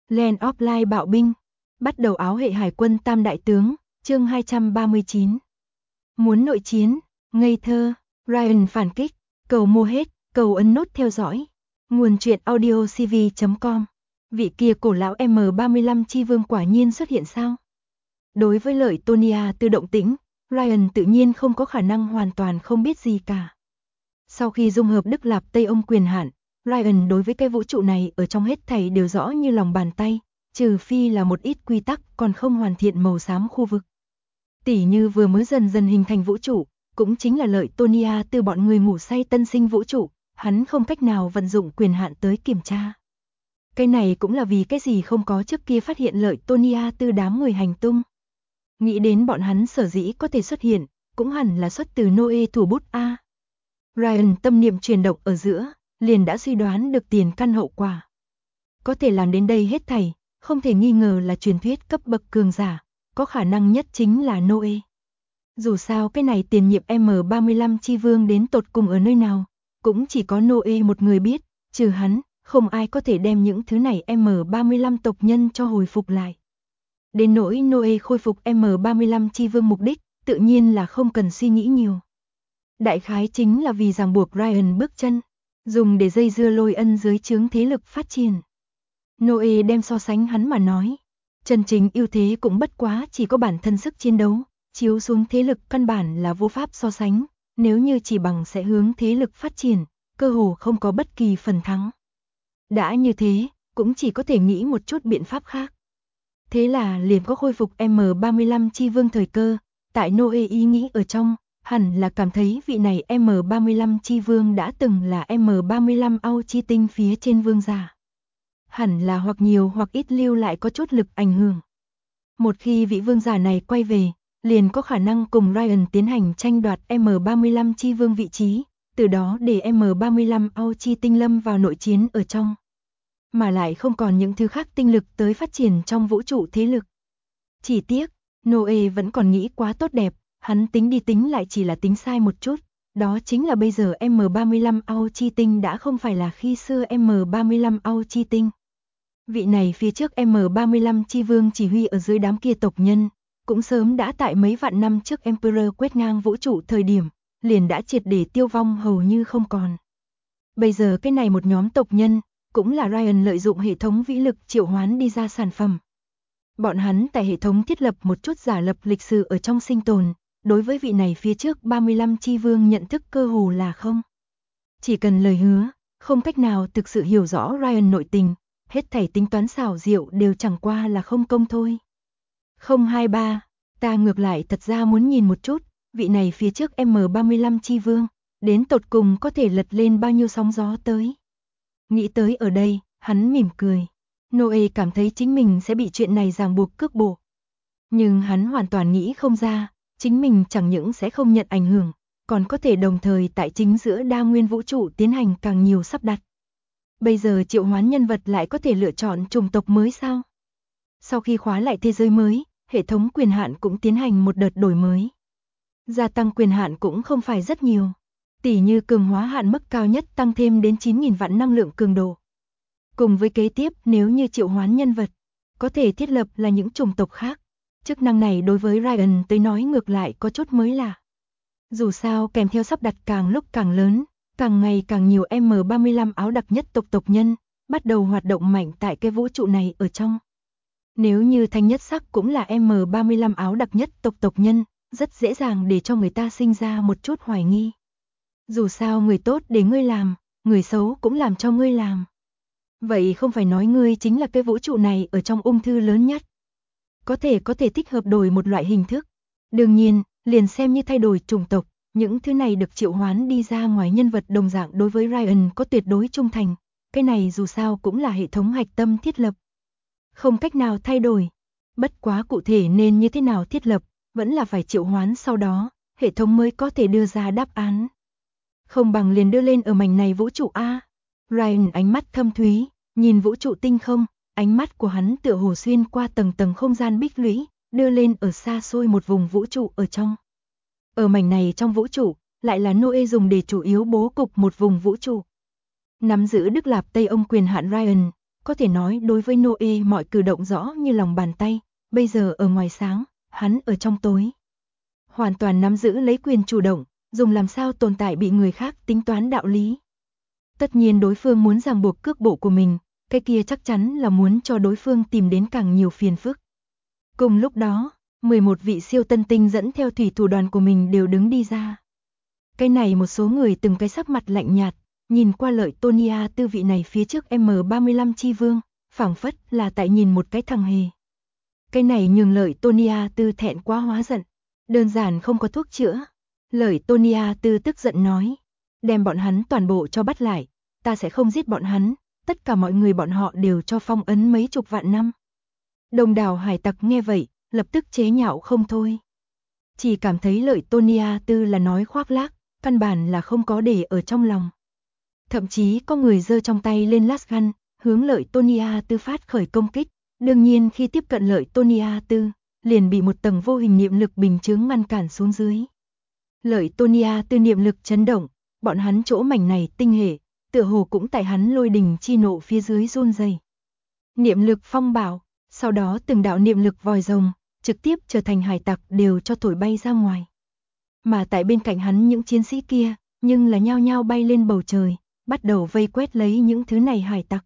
Land of Light bạo binh. Bắt đầu áo hệ hải quân tam đại tướng, chương 239. Muốn nội chiến, ngây thơ, Ryan phản kích, cầu mua hết, cầu ấn nút theo dõi. Nguồn truyện audio cv.com. Vị kia cổ lão M35 chi vương quả nhiên xuất hiện sao? Đối với lợi Tonia Tư động tĩnh, Ryan tự nhiên không có khả năng hoàn toàn không biết gì cả. Sau khi dung hợp Đức Lạp Tây Ông quyền hạn, Ryan đối với cái vũ trụ này ở trong hết thảy đều rõ như lòng bàn tay, trừ phi là một ít quy tắc còn không hoàn thiện màu xám khu vực. Tỉ như vừa mới dần dần hình thành vũ trụ, cũng chính là lợi Tonia Tư bọn người ngủ say tân sinh vũ trụ, hắn không cách nào vận dụng quyền hạn tới kiểm tra. Cái này cũng là vì cái gì không có trước kia phát hiện lợi Tonia Tư đám người hành tung. Nghĩ đến bọn hắn sở dĩ có thể xuất hiện, cũng hẳn là xuất từ Noe thủ bút A. Ryan tâm niệm chuyển động ở giữa, liền đã suy đoán được tiền căn hậu quả. Có thể làm đến đây hết thảy, không thể nghi ngờ là truyền thuyết cấp bậc cường giả, có khả năng nhất chính là Noe. Dù sao cái này tiền nhiệm M35 chi vương đến tột cùng ở nơi nào, cũng chỉ có Noe một người biết, trừ hắn, không ai có thể đem những thứ này M35 tộc nhân cho hồi phục lại. Đến nỗi Noe khôi phục M35 chi vương mục đích, tự nhiên là không cần suy nghĩ nhiều. Đại khái chính là vì ràng buộc Ryan bước chân, dùng để dây dưa lôi ân dưới trướng thế lực phát triển. Noe đem so sánh hắn mà nói, chân chính ưu thế cũng bất quá chỉ có bản thân sức chiến đấu, chiếu xuống thế lực căn bản là vô pháp so sánh, nếu như chỉ bằng sẽ hướng thế lực phát triển, cơ hồ không có bất kỳ phần thắng. Đã như thế, cũng chỉ có thể nghĩ một chút biện pháp khác. Thế là liền có khôi phục M35 chi vương thời cơ, tại Noe ý nghĩ ở trong, hẳn là cảm thấy vị này M35 chi vương đã từng là M35 Au chi tinh phía trên vương giả. Hẳn là hoặc nhiều hoặc ít lưu lại có chút lực ảnh hưởng. Một khi vị vương giả này quay về, liền có khả năng cùng Ryan tiến hành tranh đoạt M35 chi vương vị trí, từ đó để M35 Au chi tinh lâm vào nội chiến ở trong. Mà lại không còn những thứ khác tinh lực tới phát triển trong vũ trụ thế lực. Chỉ tiếc, Noe vẫn còn nghĩ quá tốt đẹp, hắn tính đi tính lại chỉ là tính sai một chút, đó chính là bây giờ M35 Au chi tinh đã không phải là khi xưa M35 Au chi tinh. Vị này phía trước M35 chi vương chỉ huy ở dưới đám kia tộc nhân, cũng sớm đã tại mấy vạn năm trước Emperor quét ngang vũ trụ thời điểm, liền đã triệt để tiêu vong hầu như không còn. Bây giờ cái này một nhóm tộc nhân, cũng là Ryan lợi dụng hệ thống vĩ lực triệu hoán đi ra sản phẩm. Bọn hắn tại hệ thống thiết lập một chút giả lập lịch sử ở trong sinh tồn, đối với vị này phía trước 35 chi vương nhận thức cơ hồ là không. Chỉ cần lời hứa, không cách nào thực sự hiểu rõ Ryan nội tình, hết thảy tính toán xảo diệu đều chẳng qua là không công thôi. 023, ta ngược lại thật ra muốn nhìn một chút, vị này phía trước M35 chi vương, đến tột cùng có thể lật lên bao nhiêu sóng gió tới. Nghĩ tới ở đây, hắn mỉm cười. Noe cảm thấy chính mình sẽ bị chuyện này ràng buộc cước bộ. Nhưng hắn hoàn toàn nghĩ không ra, chính mình chẳng những sẽ không nhận ảnh hưởng, còn có thể đồng thời tại chính giữa đa nguyên vũ trụ tiến hành càng nhiều sắp đặt. Bây giờ triệu hoán nhân vật lại có thể lựa chọn chủng tộc mới sao? Sau khi khóa lại thế giới mới, hệ thống quyền hạn cũng tiến hành một đợt đổi mới. Gia tăng quyền hạn cũng không phải rất nhiều. Tỉ như cường hóa hạn mức cao nhất tăng thêm đến 9.000 vạn năng lượng cường độ. Cùng với kế tiếp nếu như triệu hoán nhân vật, có thể thiết lập là những chủng tộc khác. Chức năng này đối với Ryan tới nói ngược lại có chút mới lạ. Dù sao kèm theo sắp đặt càng lúc càng lớn, càng ngày càng nhiều M35 áo đặc nhất tộc nhân, bắt đầu hoạt động mạnh tại cái vũ trụ này ở trong. Nếu như thanh nhất sắc cũng là M35 áo đặc nhất tộc nhân, rất dễ dàng để cho người ta sinh ra một chút hoài nghi. Dù sao người tốt để ngươi làm, người xấu cũng làm cho ngươi làm. Vậy không phải nói ngươi chính là cái vũ trụ này ở trong ung thư lớn nhất. Có thể thích hợp đổi một loại hình thức. Đương nhiên, liền xem như thay đổi chủng tộc, những thứ này được triệu hoán đi ra ngoài nhân vật đồng dạng đối với Ryan có tuyệt đối trung thành. Cái này dù sao cũng là hệ thống hạch tâm thiết lập. Không cách nào thay đổi. Bất quá cụ thể nên như thế nào thiết lập, vẫn là phải triệu hoán sau đó, hệ thống mới có thể đưa ra đáp án. Không bằng liền đưa lên ở mảnh này vũ trụ A. Ryan ánh mắt thâm thúy, nhìn vũ trụ tinh không, ánh mắt của hắn tựa hồ xuyên qua tầng tầng không gian bích lũy, đưa lên ở xa xôi một vùng vũ trụ ở trong. Ở mảnh này trong vũ trụ, lại là Noe dùng để chủ yếu bố cục một vùng vũ trụ. Nắm giữ Đức Lạp Tây Ông quyền hạn Ryan, có thể nói đối với Noe mọi cử động rõ như lòng bàn tay, bây giờ ở ngoài sáng, hắn ở trong tối. Hoàn toàn nắm giữ lấy quyền chủ động, dùng làm sao tồn tại bị người khác tính toán đạo lý. Tất nhiên đối phương muốn ràng buộc cước bộ của mình, cái kia chắc chắn là muốn cho đối phương tìm đến càng nhiều phiền phức. Cùng lúc đó, 11 vị siêu tân tinh dẫn theo thủy thủ đoàn của mình đều đứng đi ra. Cái này một số người từng cái sắc mặt lạnh nhạt, nhìn qua Lợi Tonia Tư vị này phía trước M35 chi vương, phảng phất là tại nhìn một cái thằng hề. Cái này nhường Lợi Tonia Tư thẹn quá hóa giận, đơn giản không có thuốc chữa. Lợi Tonia Tư tức giận nói, đem bọn hắn toàn bộ cho bắt lại, ta sẽ không giết bọn hắn, tất cả mọi người bọn họ đều cho phong ấn mấy chục vạn năm. Đồng đảo hải tặc nghe vậy, lập tức chế nhạo không thôi. Chỉ cảm thấy Lợi Tonia Tư là nói khoác lác, căn bản là không có để ở trong lòng. Thậm chí có người giơ trong tay lên lasgun, hướng Lợi Tonia Tư phát khởi công kích. Đương nhiên khi tiếp cận Lợi Tonia Tư, liền bị một tầng vô hình niệm lực bình chướng ngăn cản xuống dưới. Lợi Tonia Tư niệm lực chấn động, bọn hắn chỗ mảnh này tinh hệ, tựa hồ cũng tại hắn lôi đình chi nộ phía dưới run rẩy. Niệm lực phong bạo, sau đó từng đạo niệm lực vòi rồng, trực tiếp trở thành hải tặc đều cho thổi bay ra ngoài. Mà tại bên cạnh hắn những chiến sĩ kia, nhưng là nhao nhao bay lên bầu trời, bắt đầu vây quét lấy những thứ này hải tặc.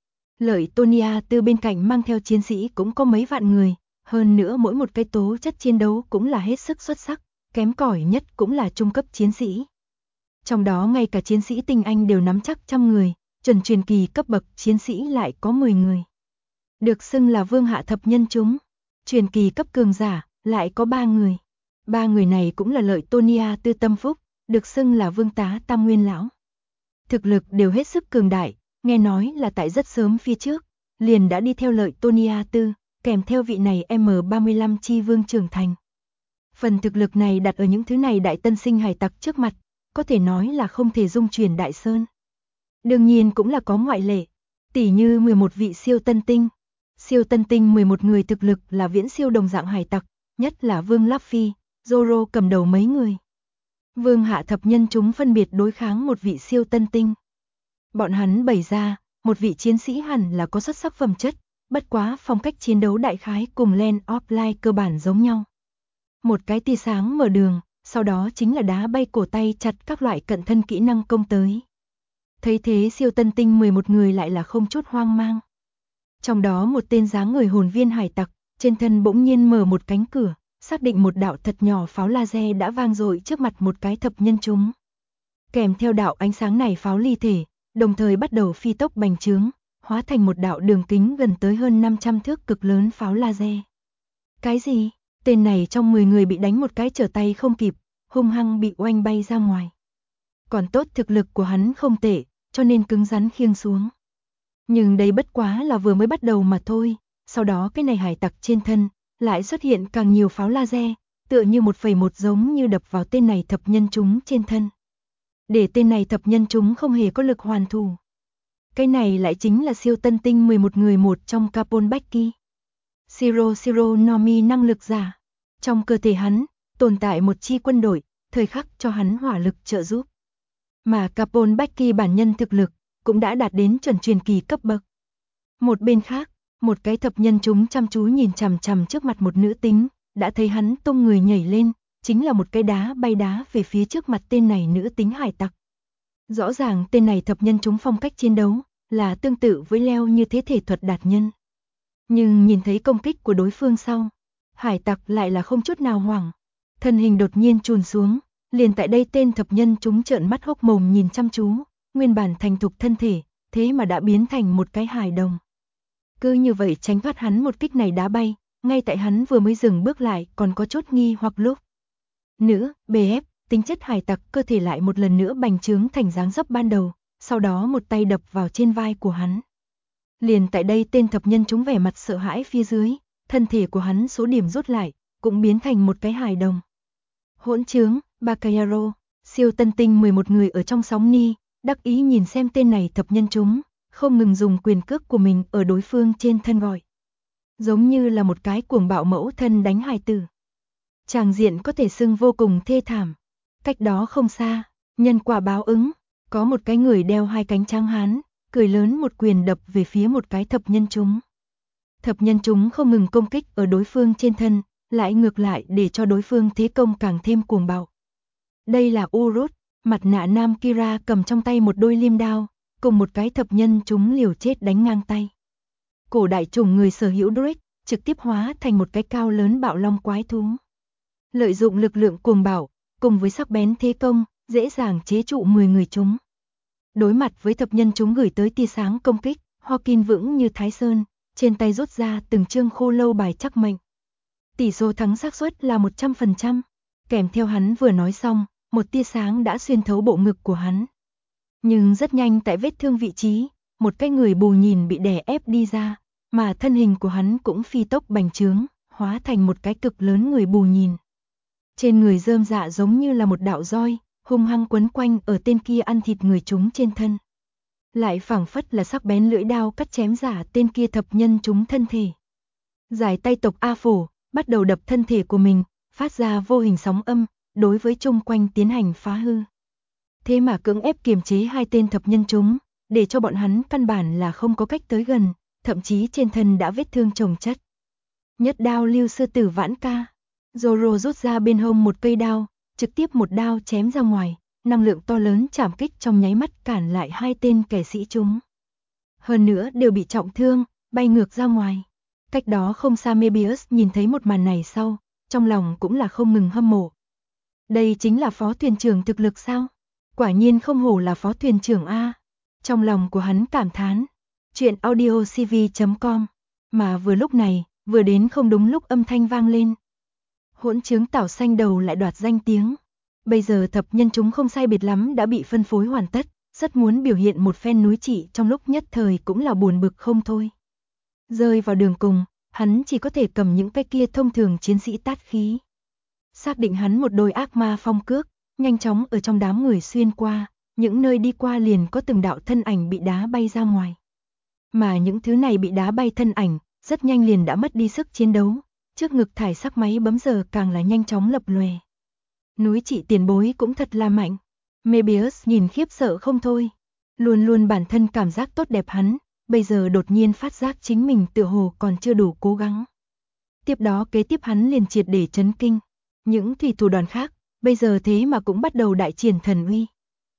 Lợi Tonia Tư bên cạnh mang theo chiến sĩ cũng có mấy vạn người, hơn nữa mỗi một cái tố chất chiến đấu cũng là hết sức xuất sắc, kém cỏi nhất cũng là trung cấp chiến sĩ. Trong đó ngay cả chiến sĩ tinh anh đều nắm chắc 100 người, chuẩn truyền kỳ cấp bậc chiến sĩ lại có 10 người. Được xưng là vương hạ thập nhân chúng, truyền kỳ cấp cường giả lại có 3 người. 3 người này cũng là Lợi Tonia Tư tâm phúc, được xưng là vương tá tam nguyên lão. Thực lực đều hết sức cường đại, nghe nói là tại rất sớm phía trước, liền đã đi theo Lợi Tonia Tư, kèm theo vị này M35 chi vương trưởng thành. Phần thực lực này đặt ở những thứ này đại tân sinh hải tặc trước mặt, có thể nói là không thể dung chuyển đại sơn. Đương nhiên cũng là có ngoại lệ, tỉ như 11 vị siêu tân tinh. Siêu tân tinh 11 người thực lực là viễn siêu đồng dạng hải tặc, nhất là Vương Luffy, Zoro cầm đầu mấy người. Vương hạ thập nhân chúng phân biệt đối kháng một vị siêu tân tinh. Bọn hắn bày ra, một vị chiến sĩ hẳn là có xuất sắc phẩm chất, bất quá phong cách chiến đấu đại khái cùng Land of Light cơ bản giống nhau. Một cái tia sáng mở đường, sau đó chính là đá bay cổ tay chặt các loại cận thân kỹ năng công tới. Thấy thế siêu tân tinh 11 người lại là không chút hoang mang. Trong đó một tên dáng người hồn viên hải tặc, trên thân bỗng nhiên mở một cánh cửa, xác định một đạo thật nhỏ pháo laser đã vang dội trước mặt một cái thập nhân chúng. Kèm theo đạo ánh sáng này pháo ly thể, đồng thời bắt đầu phi tốc bành trướng, hóa thành một đạo đường kính gần tới hơn 500 thước cực lớn pháo laser. Cái gì? Tên này trong 10 người bị đánh một cái trở tay không kịp, hung hăng bị oanh bay ra ngoài. Còn tốt thực lực của hắn không tệ, cho nên cứng rắn khiêng xuống. Nhưng đây bất quá là vừa mới bắt đầu mà thôi, sau đó cái này hải tặc trên thân, lại xuất hiện càng nhiều pháo laser, tựa như 1,1 giống như đập vào tên này thập nhân chúng trên thân. Để tên này thập nhân chúng không hề có lực hoàn thủ. Cái này lại chính là siêu tân tinh 11 người một trong Capone Becky. Shiro Nomi năng lực giả. Trong cơ thể hắn, tồn tại một chi quân đội, thời khắc cho hắn hỏa lực trợ giúp. Mà Capone Becky bản nhân thực lực, cũng đã đạt đến chuẩn truyền kỳ cấp bậc. Một bên khác, một cái thập nhân chúng chăm chú nhìn chằm chằm trước mặt một nữ tính, đã thấy hắn tung người nhảy lên, chính là một cái đá bay đá về phía trước mặt tên này nữ tính hải tặc. Rõ ràng tên này thập nhân chúng phong cách chiến đấu, là tương tự với Leo như thế thể thuật đạt nhân. Nhưng nhìn thấy công kích của đối phương sau, hải tặc lại là không chút nào hoảng. Thân hình đột nhiên chùn xuống, liền tại đây tên thập nhân chúng trợn mắt hốc mồm nhìn chăm chú, nguyên bản thành thục thân thể, thế mà đã biến thành một cái hài đồng. Cứ như vậy tránh thoát hắn một kích này đá bay, ngay tại hắn vừa mới dừng bước lại còn có chút nghi hoặc lúc. Nữa, BF, tính chất hải tặc cơ thể lại một lần nữa bành trướng thành dáng dấp ban đầu, sau đó một tay đập vào trên vai của hắn. Liền tại đây tên thập nhân chúng vẻ mặt sợ hãi phía dưới, thân thể của hắn số điểm rút lại, cũng biến thành một cái hài đồng. Hỗn trướng, Bacayaro, siêu tân tinh 11 người ở trong sóng ni, đắc ý nhìn xem tên này thập nhân chúng, không ngừng dùng quyền cước của mình ở đối phương trên thân gọi. Giống như là một cái cuồng bạo mẫu thân đánh hài tử. Tràng diện có thể xưng vô cùng thê thảm. Cách đó không xa, nhân quả báo ứng, có một cái người đeo hai cánh trắng hán, cười lớn một quyền đập về phía một cái thập nhân chúng. Thập nhân chúng không ngừng công kích ở đối phương trên thân, lại ngược lại để cho đối phương thế công càng thêm cuồng bạo. Đây là Urut, mặt nạ nam Kira cầm trong tay một đôi liêm đao, cùng một cái thập nhân chúng liều chết đánh ngang tay. Cổ đại chủng người sở hữu Drake, trực tiếp hóa thành một cái cao lớn bạo long quái thú. Lợi dụng lực lượng cuồng bạo, cùng với sắc bén thế công, dễ dàng chế trụ 10 người chúng. Đối mặt với thập nhân chúng gửi tới tia sáng công kích, Hawkin vững như Thái Sơn, trên tay rút ra từng chương khô lâu bài chắc mệnh. Tỷ số thắng xác suất là 100%, kèm theo hắn vừa nói xong, một tia sáng đã xuyên thấu bộ ngực của hắn. Nhưng rất nhanh tại vết thương vị trí, một cái người bù nhìn bị đè ép đi ra, mà thân hình của hắn cũng phi tốc bành trướng, hóa thành một cái cực lớn người bù nhìn. Trên người rơm dạ giống như là một đạo roi, hung hăng quấn quanh ở tên kia ăn thịt người chúng trên thân. Lại phảng phất là sắc bén lưỡi đao cắt chém giả tên kia thập nhân chúng thân thể. Giải tay tộc A Phổ, bắt đầu đập thân thể của mình, phát ra vô hình sóng âm, đối với chung quanh tiến hành phá hư. Thế mà cưỡng ép kiềm chế hai tên thập nhân chúng, để cho bọn hắn căn bản là không có cách tới gần, thậm chí trên thân đã vết thương chồng chất. Nhất đao lưu sư tử Vãn Ca. Zoro rút ra bên hông một cây đao, trực tiếp một đao chém ra ngoài, năng lượng to lớn chạm kích trong nháy mắt cản lại hai tên kẻ sĩ chúng. Hơn nữa đều bị trọng thương, bay ngược ra ngoài. Cách đó không xa Mebius nhìn thấy một màn này sau, trong lòng cũng là không ngừng hâm mộ. Đây chính là phó thuyền trưởng thực lực sao? Quả nhiên không hổ là phó thuyền trưởng A. Trong lòng của hắn cảm thán. Chuyện audiocv.com. Mà vừa lúc này, vừa đến không đúng lúc âm thanh vang lên. Hỗn chứng Tảo Xanh Đầu lại đoạt danh tiếng. Bây giờ thập nhân chúng không sai biệt lắm đã bị phân phối hoàn tất, rất muốn biểu hiện một phen núi trị trong lúc nhất thời cũng là buồn bực không thôi. Rơi vào đường cùng, hắn chỉ có thể cầm những cái kia thông thường chiến sĩ tát khí. Xác định hắn một đôi ác ma phong cước, nhanh chóng ở trong đám người xuyên qua, những nơi đi qua liền có từng đạo thân ảnh bị đá bay ra ngoài. Mà những thứ này bị đá bay thân ảnh, rất nhanh liền đã mất đi sức chiến đấu, trước ngực thải sắc máy bấm giờ càng là nhanh chóng lập lòe. Núi trị tiền bối cũng thật là mạnh. Mebius nhìn khiếp sợ không thôi. Luôn luôn bản thân cảm giác tốt đẹp hắn, bây giờ đột nhiên phát giác chính mình tựa hồ còn chưa đủ cố gắng. Tiếp đó kế tiếp hắn liền triệt để chấn kinh. Những thủy thủ đoàn khác, bây giờ thế mà cũng bắt đầu đại triển thần uy.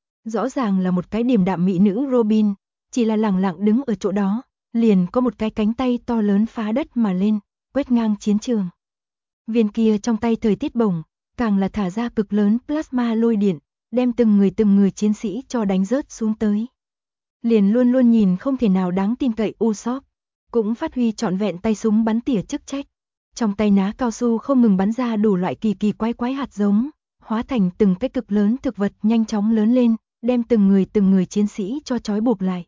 Rõ ràng là một cái điềm đạm mỹ nữ Robin, chỉ là lẳng lặng đứng ở chỗ đó, liền có một cái cánh tay to lớn phá đất mà lên, quét ngang chiến trường. Viên kia trong tay thời tiết bổng, càng là thả ra cực lớn plasma lôi điện, đem từng người chiến sĩ cho đánh rớt xuống tới. Liền luôn luôn nhìn không thể nào đáng tin cậy Usopp, cũng phát huy trọn vẹn tay súng bắn tỉa chức trách. Trong tay ná cao su không ngừng bắn ra đủ loại kỳ kỳ quái hạt giống, hóa thành từng cái cực lớn thực vật nhanh chóng lớn lên, đem từng người chiến sĩ cho trói buộc lại.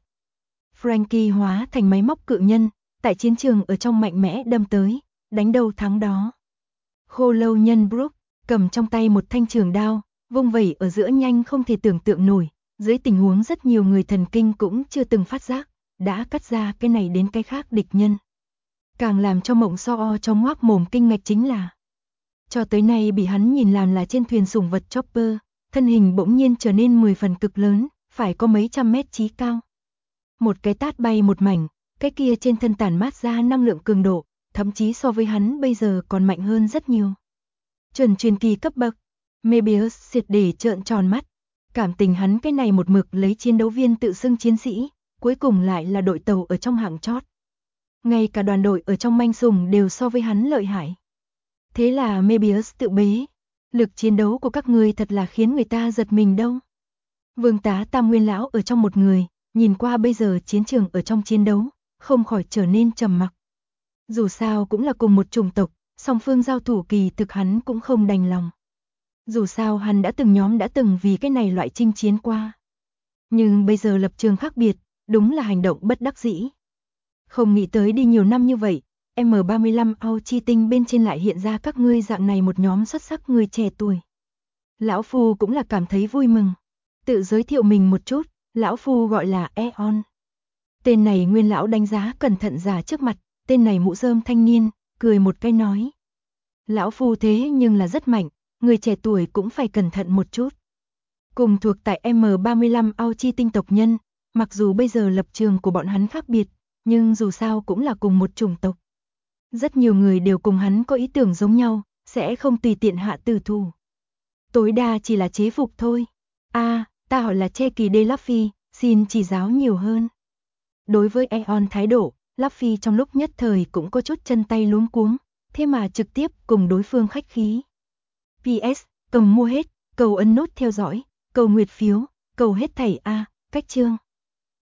Franky hóa thành máy móc cự nhân, tại chiến trường ở trong mạnh mẽ đâm tới, đánh đâu thắng đó. Khô lâu nhân Brook, cầm trong tay một thanh trường đao, vung vẩy ở giữa nhanh không thể tưởng tượng nổi, dưới tình huống rất nhiều người thần kinh cũng chưa từng phát giác, đã cắt ra cái này đến cái khác địch nhân. Càng làm cho Mộng So trong ngoác mồm kinh ngạc chính là, cho tới nay bị hắn nhìn làm là trên thuyền sủng vật Chopper, thân hình bỗng nhiên trở nên 10 phần cực lớn, phải có mấy trăm mét chí cao. Một cái tát bay một mảnh, cái kia trên thân tản mát ra năng lượng cường độ, thậm chí so với hắn bây giờ còn mạnh hơn rất nhiều. Chuẩn truyền kỳ cấp bậc, Mebius triệt để trợn tròn mắt, cảm tình hắn cái này một mực lấy chiến đấu viên tự xưng chiến sĩ, cuối cùng lại là đội tàu ở trong hạng chót. Ngay cả đoàn đội ở trong manh sủng đều so với hắn lợi hại. Thế là Mebius tự bế, lực chiến đấu của các ngươi thật là khiến người ta giật mình đâu. Vương tá Tam Nguyên lão ở trong một người, nhìn qua bây giờ chiến trường ở trong chiến đấu, không khỏi trở nên trầm mặc. Dù sao cũng là cùng một chủng tộc, song phương giao thủ kỳ thực hắn cũng không đành lòng. Dù sao hắn đã từng vì cái này loại chinh chiến qua. Nhưng bây giờ lập trường khác biệt, đúng là hành động bất đắc dĩ. Không nghĩ tới đi nhiều năm như vậy, M35 Ao Chi Tinh bên trên lại hiện ra các ngươi dạng này một nhóm xuất sắc người trẻ tuổi. Lão Phu cũng là cảm thấy vui mừng. Tự giới thiệu mình một chút, Lão Phu gọi là Eon. Tên này Nguyên lão đánh giá cẩn thận giả trước mặt, tên này mũ rơm thanh niên, cười một cái nói. Lão Phu thế nhưng là rất mạnh, người trẻ tuổi cũng phải cẩn thận một chút. Cùng thuộc tại M35 Ao Chi Tinh tộc nhân, Mặc dù bây giờ lập trường của bọn hắn khác biệt, nhưng dù sao cũng là cùng một chủng tộc. Rất nhiều người đều cùng hắn có ý tưởng giống nhau, sẽ không tùy tiện hạ tử thủ. Tối đa chỉ là chế phục thôi. Ta hỏi là Checky de Luffy, xin chỉ giáo nhiều hơn. Đối với Aeon thái độ, Luffy trong lúc nhất thời cũng có chút chân tay luống cuống, thế mà trực tiếp cùng đối phương khách khí. PS, cầm mua hết, cầu ấn nút theo dõi, cầu nguyệt phiếu, cầu hết thảy cách chương.